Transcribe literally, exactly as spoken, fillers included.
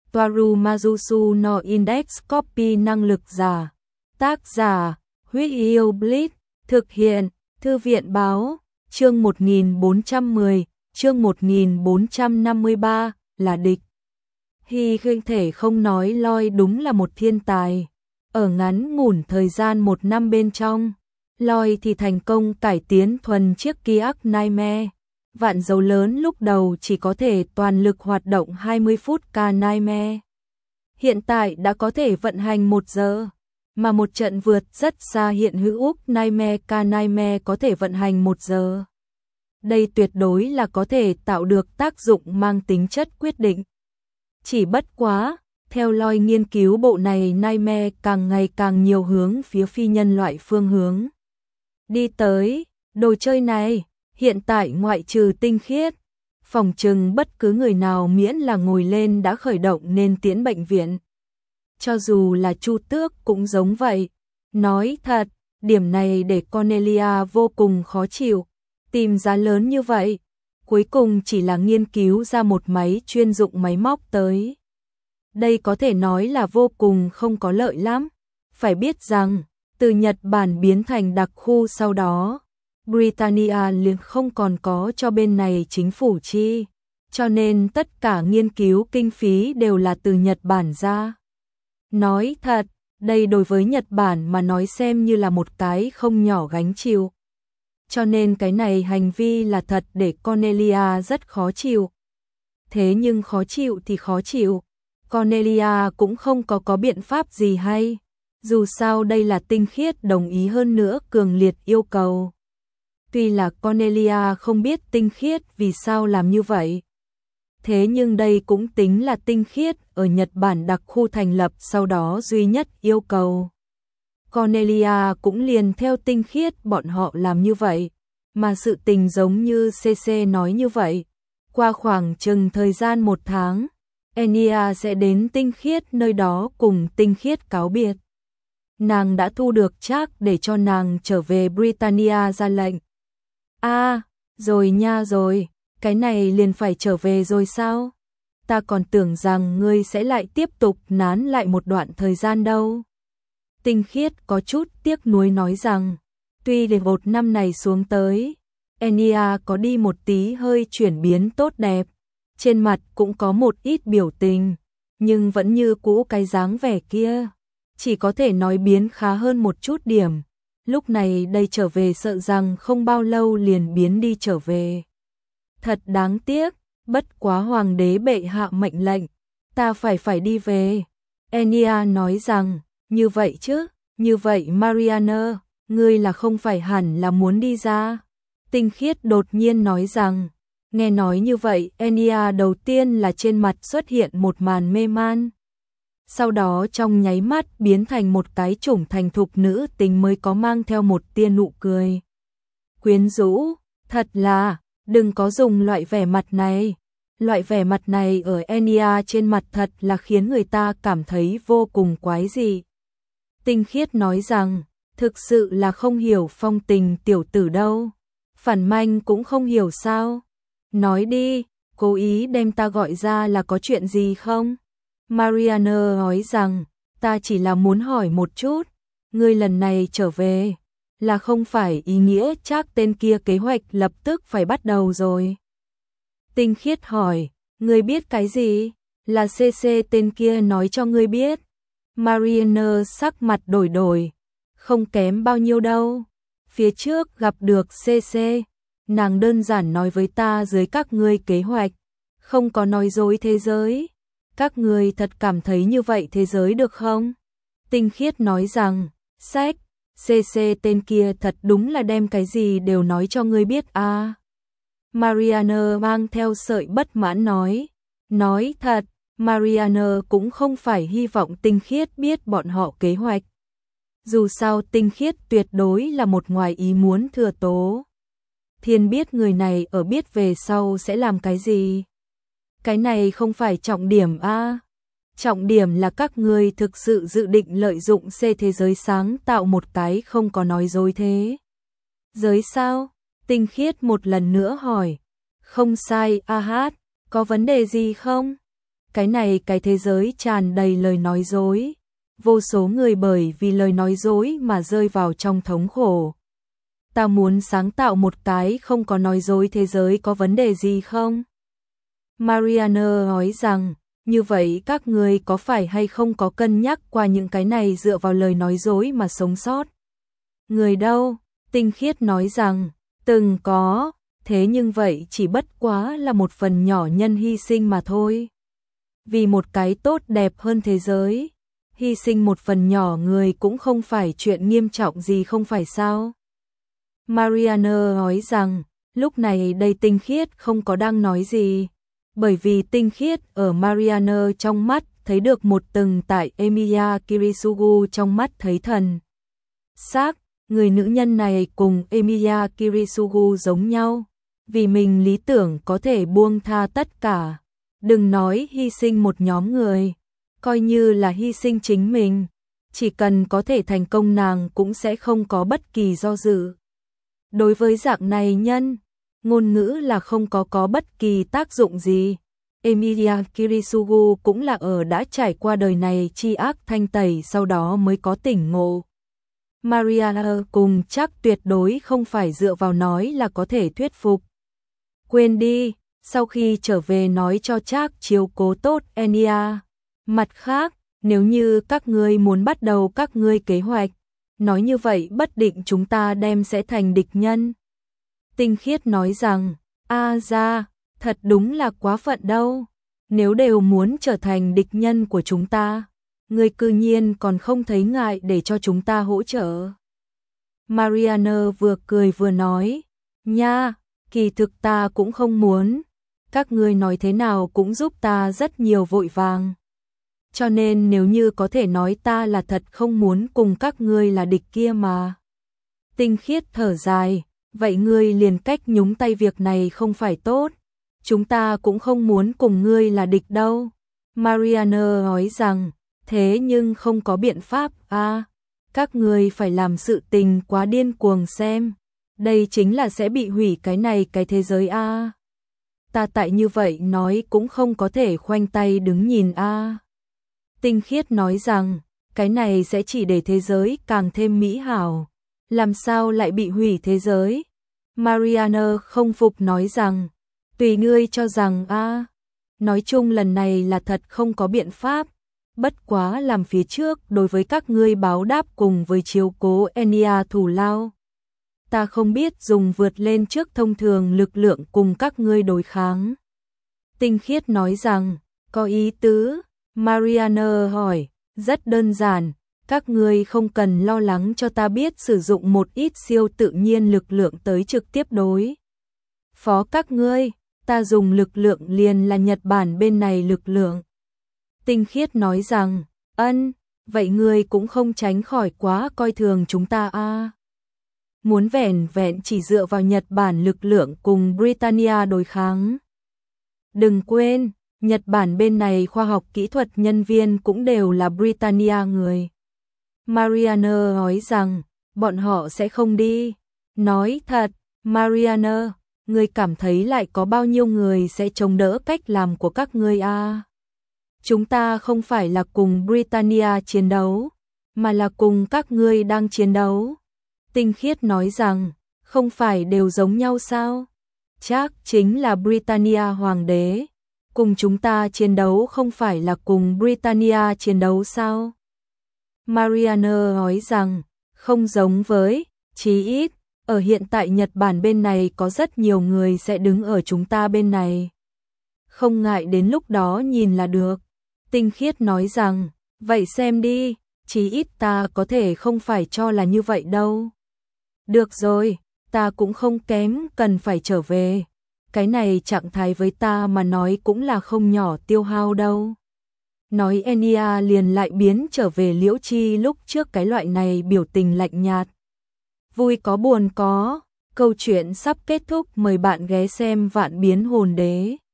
Toaru Majusu no Index Copy năng lực giả. Tác giả, Huyết Yêu Blitz, thực hiện, Thư viện Báo, chương một nghìn bốn trăm mười, chương một nghìn bốn trăm năm mươi ba, là địch. Hy khinh thể không nói Loi đúng là một thiên tài. Ở ngắn ngủn thời gian một năm bên trong, Loi thì thành công cải tiến thuần chiếc Kiak Nightmare. Vạn dấu lớn lúc đầu chỉ có thể toàn lực hoạt động hai mươi phút ca Nightmare. Hiện tại đã có thể vận hành một giờ, mà một trận vượt rất xa hiện hữu Úc Nightmare ca Nightmare có thể vận hành một giờ. Đây tuyệt đối là có thể tạo được tác dụng mang tính chất quyết định. Chỉ bất quá, theo Loi nghiên cứu bộ này Nightmare càng ngày càng nhiều hướng phía phi nhân loại phương hướng. Đi tới, đồ chơi này, hiện tại ngoại trừ tinh khiết, phòng trừng bất cứ người nào miễn là ngồi lên đã khởi động nên tiến bệnh viện. Cho dù là Chu Tước cũng giống vậy. Nói thật, điểm này để Cornelia vô cùng khó chịu. Tìm giá lớn như vậy, cuối cùng chỉ là nghiên cứu ra một máy chuyên dụng máy móc tới. Đây có thể nói là vô cùng không có lợi lắm. Phải biết rằng, từ Nhật Bản biến thành đặc khu sau đó, Britannia liền không còn có cho bên này chính phủ chi, cho nên tất cả nghiên cứu kinh phí đều là từ Nhật Bản ra. Nói thật, đây đối với Nhật Bản mà nói xem như là một cái không nhỏ gánh chịu. Cho nên cái này hành vi là thật để Cornelia rất khó chịu. Thế nhưng khó chịu thì khó chịu, Cornelia cũng không có có biện pháp gì hay. Dù sao đây là tinh khiết đồng ý hơn nữa cường liệt yêu cầu. Tuy là Cornelia không biết tinh khiết vì sao làm như vậy. Thế nhưng đây cũng tính là tinh khiết ở Nhật Bản đặc khu thành lập sau đó duy nhất yêu cầu. Cornelia cũng liền theo tinh khiết bọn họ làm như vậy. Mà sự tình giống như xê xê nói như vậy. Qua khoảng chừng thời gian một tháng, Enya sẽ đến tinh khiết nơi đó cùng tinh khiết cáo biệt. Nàng đã thu được trác để cho nàng trở về Britannia ra lệnh. À, rồi nha rồi, cái này liền phải trở về rồi sao? Ta còn tưởng rằng ngươi sẽ lại tiếp tục nán lại một đoạn thời gian đâu. Tinh khiết có chút tiếc nuối nói rằng, tuy để một năm này xuống tới, Enya có đi một tí hơi chuyển biến tốt đẹp, trên mặt cũng có một ít biểu tình, nhưng vẫn như cũ cái dáng vẻ kia. Chỉ có thể nói biến khá hơn một chút điểm. Lúc này đây trở về sợ rằng không bao lâu liền biến đi trở về. Thật đáng tiếc, bất quá hoàng đế bệ hạ mệnh lệnh, ta phải phải đi về. Enya nói rằng, như vậy chứ, như vậy Mariana, ngươi là không phải hẳn là muốn đi ra. Tinh khiết đột nhiên nói rằng, nghe nói như vậy Enya đầu tiên là trên mặt xuất hiện một màn mê man. Sau đó trong nháy mắt biến thành một cái chủng thành thục nữ tính mới có mang theo một tia nụ cười. Quyến rũ, thật là, đừng có dùng loại vẻ mặt này. Loại vẻ mặt này ở Enya trên mặt thật là khiến người ta cảm thấy vô cùng quái dị. Tinh khiết nói rằng, thực sự là không hiểu phong tình tiểu tử đâu. Phản manh cũng không hiểu sao. Nói đi, cố ý đem ta gọi ra là có chuyện gì không? Mariana nói rằng, ta chỉ là muốn hỏi một chút, ngươi lần này trở về, là không phải ý nghĩa chắc tên kia kế hoạch lập tức phải bắt đầu rồi. Tinh khiết hỏi, ngươi biết cái gì? Là xê xê tên kia nói cho ngươi biết. Mariana sắc mặt đổi đổi, không kém bao nhiêu đâu. Phía trước gặp được xê xê, nàng đơn giản nói với ta dưới các ngươi kế hoạch, không có nói dối thế giới. Các người thật cảm thấy như vậy thế giới được không? Tinh khiết nói rằng, sách, xê xê tên kia thật đúng là đem cái gì đều nói cho ngươi biết à. Mariana mang theo sợi bất mãn nói, nói thật, Mariana cũng không phải hy vọng tinh khiết biết bọn họ kế hoạch. Dù sao tinh khiết tuyệt đối là một ngoài ý muốn thừa tố. Thiên biết người này ở biết về sau sẽ làm cái gì. Cái này không phải trọng điểm a. À. Trọng điểm là các ngươi thực sự dự định lợi dụng C thế giới sáng tạo một cái không có nói dối thế. Giới sao? Tinh khiết một lần nữa hỏi. Không sai, a hát, có vấn đề gì không? cái này cái thế giới tràn đầy lời nói dối. Vô số người bởi vì lời nói dối mà rơi vào trong thống khổ. Ta muốn sáng tạo một cái không có nói dối thế giới, có vấn đề gì không? Marianne nói rằng, như vậy các người có phải hay không có cân nhắc qua những cái này dựa vào lời nói dối mà sống sót? Người đâu? Tinh khiết nói rằng, từng có, thế nhưng vậy chỉ bất quá là một phần nhỏ nhân hy sinh mà thôi. Vì một cái tốt đẹp hơn thế giới, hy sinh một phần nhỏ người cũng không phải chuyện nghiêm trọng gì, không phải sao? Marianne nói rằng, lúc này đây tinh khiết không có đang nói gì, bởi vì tinh khiết ở Marianne trong mắt thấy được một tầng tại Emiya Kirisugu trong mắt thấy thần xác. Người nữ nhân này cùng Emiya Kirisugu giống nhau, vì mình lý tưởng có thể buông tha tất cả. Đừng nói hy sinh một nhóm người, coi như là hy sinh chính mình, chỉ cần có thể thành công nàng cũng sẽ không có bất kỳ do dự. Đối với dạng này nhân, ngôn ngữ là không có có bất kỳ tác dụng gì. Emiya Kirisugu cũng là ở đã trải qua đời này chi ác thanh tẩy sau đó mới có tỉnh ngộ. Marianne cùng chắc tuyệt đối không phải dựa vào nói là có thể thuyết phục. Quên đi, sau khi trở về nói cho chắc chiếu cố tốt Enya. Mặt khác, nếu như các ngươi muốn bắt đầu các ngươi kế hoạch, nói như vậy bất định chúng ta đem sẽ thành địch nhân. Tinh khiết nói rằng, a ra, thật đúng là quá phận đâu. Nếu đều muốn trở thành địch nhân của chúng ta, ngươi cư nhiên còn không thấy ngại để cho chúng ta hỗ trợ. Marianne vừa cười vừa nói, nha, kỳ thực ta cũng không muốn. Các ngươi nói thế nào cũng giúp ta rất nhiều vội vàng. Cho nên nếu như có thể nói ta là thật không muốn cùng các ngươi là địch kia mà. Tinh khiết thở dài, vậy ngươi liền cách nhúng tay việc này không phải tốt. Chúng ta cũng không muốn cùng ngươi là địch đâu. Marianne nói rằng, thế nhưng không có biện pháp à, các ngươi phải làm sự tình quá điên cuồng xem. Đây chính là sẽ bị hủy cái này cái thế giới a. À. Ta tại như vậy nói cũng không có thể khoanh tay đứng nhìn a. À. Tinh khiết nói rằng, cái này sẽ chỉ để thế giới càng thêm mỹ hảo. Làm sao lại bị hủy thế giới? Marianne không phục nói rằng, tùy ngươi cho rằng a. À. Nói chung lần này là thật không có biện pháp. Bất quá làm phía trước đối với các ngươi báo đáp cùng với chiếu cố Enya thủ lao. Ta không biết dùng vượt lên trước thông thường lực lượng cùng các ngươi đối kháng. Tinh khiết nói rằng, có ý tứ. Marianne hỏi, rất đơn giản, các ngươi không cần lo lắng cho ta biết sử dụng một ít siêu tự nhiên lực lượng tới trực tiếp đối phó các ngươi, ta dùng lực lượng liền là Nhật Bản bên này lực lượng. Tinh khiết nói rằng, ân, vậy ngươi cũng không tránh khỏi quá coi thường chúng ta a. À. Muốn vẻn vẹn chỉ dựa vào Nhật Bản lực lượng cùng Britannia đối kháng. Đừng quên, Nhật Bản bên này khoa học kỹ thuật nhân viên cũng đều là Britannia người. Marianne nói rằng, bọn họ sẽ không đi. Nói thật, Marianne, ngươi cảm thấy lại có bao nhiêu người sẽ chống đỡ cách làm của các ngươi a? À? Chúng ta không phải là cùng Britannia chiến đấu, mà là cùng các ngươi đang chiến đấu. Tinh khiết nói rằng, không phải đều giống nhau sao? Chắc chính là Britannia hoàng đế. Cùng chúng ta chiến đấu không phải là cùng Britannia chiến đấu sao? Marianne nói rằng, không giống với, chí ít, ở hiện tại Nhật Bản bên này có rất nhiều người sẽ đứng ở chúng ta bên này. Không ngại đến lúc đó nhìn là được. Tinh khiết nói rằng, vậy xem đi, chí ít ta có thể không phải cho là như vậy đâu. Được rồi, ta cũng không kém cần phải trở về. Cái này trạng thái với ta mà nói cũng là không nhỏ tiêu hao đâu. Nói Enya liền lại biến trở về Liễu Chi lúc trước cái loại này biểu tình lạnh nhạt. Vui có buồn có, câu chuyện sắp kết thúc, mời bạn ghé xem Vạn Biến Hồn Đế.